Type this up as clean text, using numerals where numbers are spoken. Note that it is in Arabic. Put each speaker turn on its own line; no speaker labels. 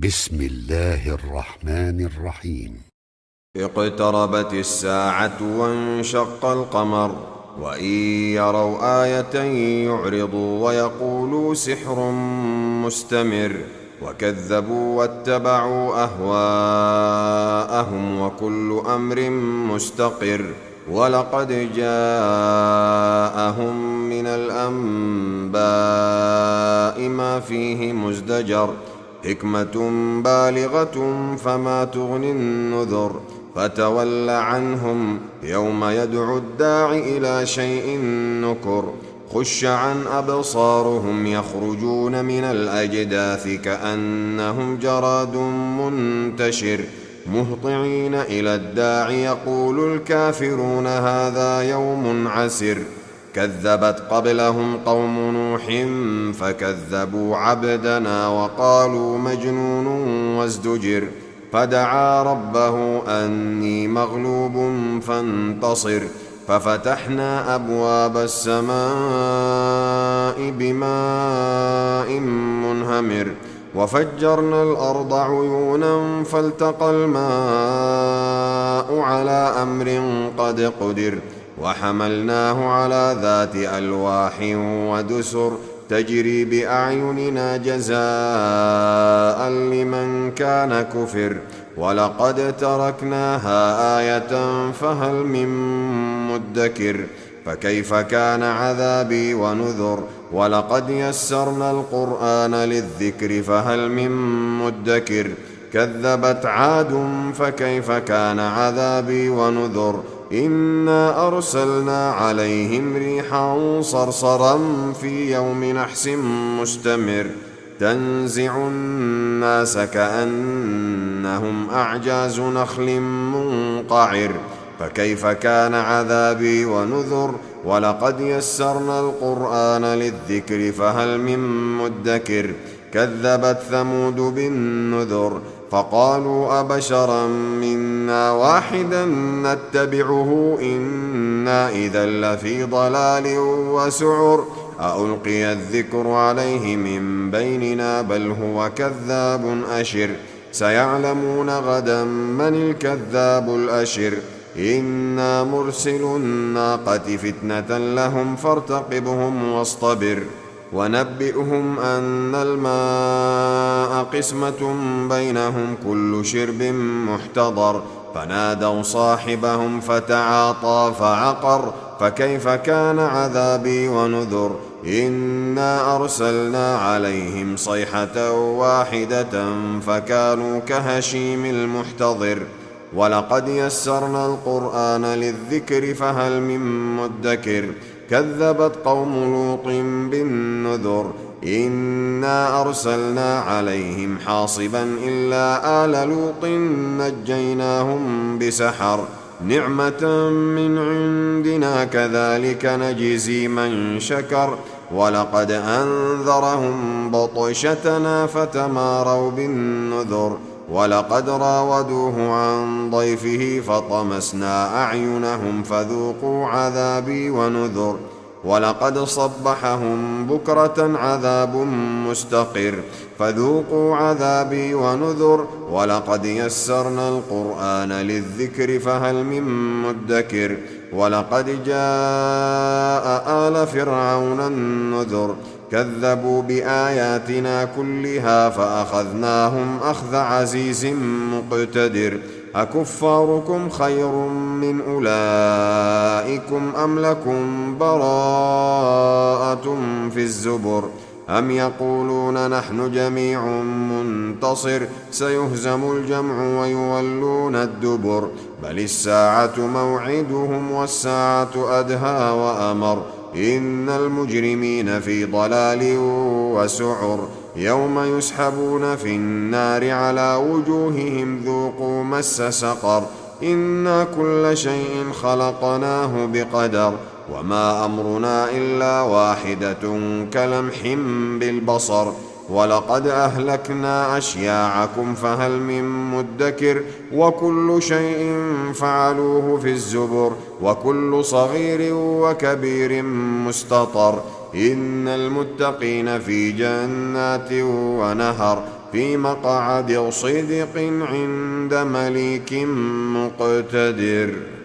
بسم الله الرحمن الرحيم.
اقتربت الساعة وانشق القمر وإن يروا آية يعرضوا ويقولوا سحر مستمر وكذبوا واتبعوا أهواءهم وكل أمر مستقر ولقد جاءهم من الأنباء ما فيه مزدجر حكمة بالغة فما تغني النذر فتول عنهم يوم يدعو الداع إلى شيء نكر خش عن أبصارهم يخرجون من الأجداث كأنهم جراد منتشر مهطعين إلى الداع يقول الكافرون هذا يوم عسر كذبت قبلهم قوم نوح فكذبوا عبدنا وقالوا مجنون وازدجر فدعا ربه أني مغلوب فانتصر ففتحنا أبواب السماء بماء منهمر وفجرنا الأرض عيونا فالتقى الماء على أمر قد قدر وحملناه على ذات ألواح ودسر تجري بأعيننا جزاء لمن كان كفر ولقد تركناها آية فهل من مدكر فكيف كان عذابي ونذر ولقد يسرنا القرآن للذكر فهل من مدكر كذبت عاد فكيف كان عذابي ونذر إنا أرسلنا عليهم ريحا صرصرا في يوم نحس مستمر تنزع الناس كأنهم أعجاز نخل منقعر فكيف كان عذابي ونذر ولقد يسرنا القرآن للذكر فهل من مدكر كذبت ثمود بالنذر فقالوا أبشرا منا واحدا نتبعه إنا إذا لفي ضلال وسعر ألقي الذكر عليه من بيننا بل هو كذاب أشر سيعلمون غدا من الكذاب الأشر إنا مرسل الناقة فتنة لهم فارتقبهم واصطبر ونبئهم أن الماء قسمة بينهم كل شرب محتضر فنادوا صاحبهم فتعاطى فعقر فكيف كان عذابي ونذر إنا أرسلنا عليهم صيحة واحدة فكانوا كهشيم المحتضر ولقد يسرنا القرآن للذكر فهل من مدكر كذبت قوم لوط بالنذر إنا أرسلنا عليهم حاصبا إلا آل لوط نجيناهم بسحر نعمة من عندنا كذلك نجزي من شكر ولقد أنذرهم بطشتنا فتماروا بالنذر ولقد راودوه عن ضيفه فطمسنا أعينهم فذوقوا عذابي ونذر ولقد صبحهم بكرة عذاب مستقر فذوقوا عذابي ونذر ولقد يسرنا القرآن للذكر فهل من مدكر ولقد جاء آل فرعون النذر كذبوا بآياتنا كلها فأخذناهم أخذ عزيز مقتدر أكفاركم خير من أولئكم أم لكم براءة في الزبر أم يقولون نحن جميع منتصر سيهزم الجمع ويولون الدبر بل الساعة موعدهم والساعة أدهى وأمر إن المجرمين في ضلال وسعر يوم يسحبون في النار على وجوههم ذوقوا مس سقر إنا كل شيء خلقناه بقدر وما أمرنا إلا واحدة كلمح بالبصر ولقد أهلكنا أشياعكم فهل من مدكر وكل شيء فعلوه في الزبر وكل صغير وكبير مستطر إن المتقين في جنات ونهر في مقعد صدق عند مليك مقتدر.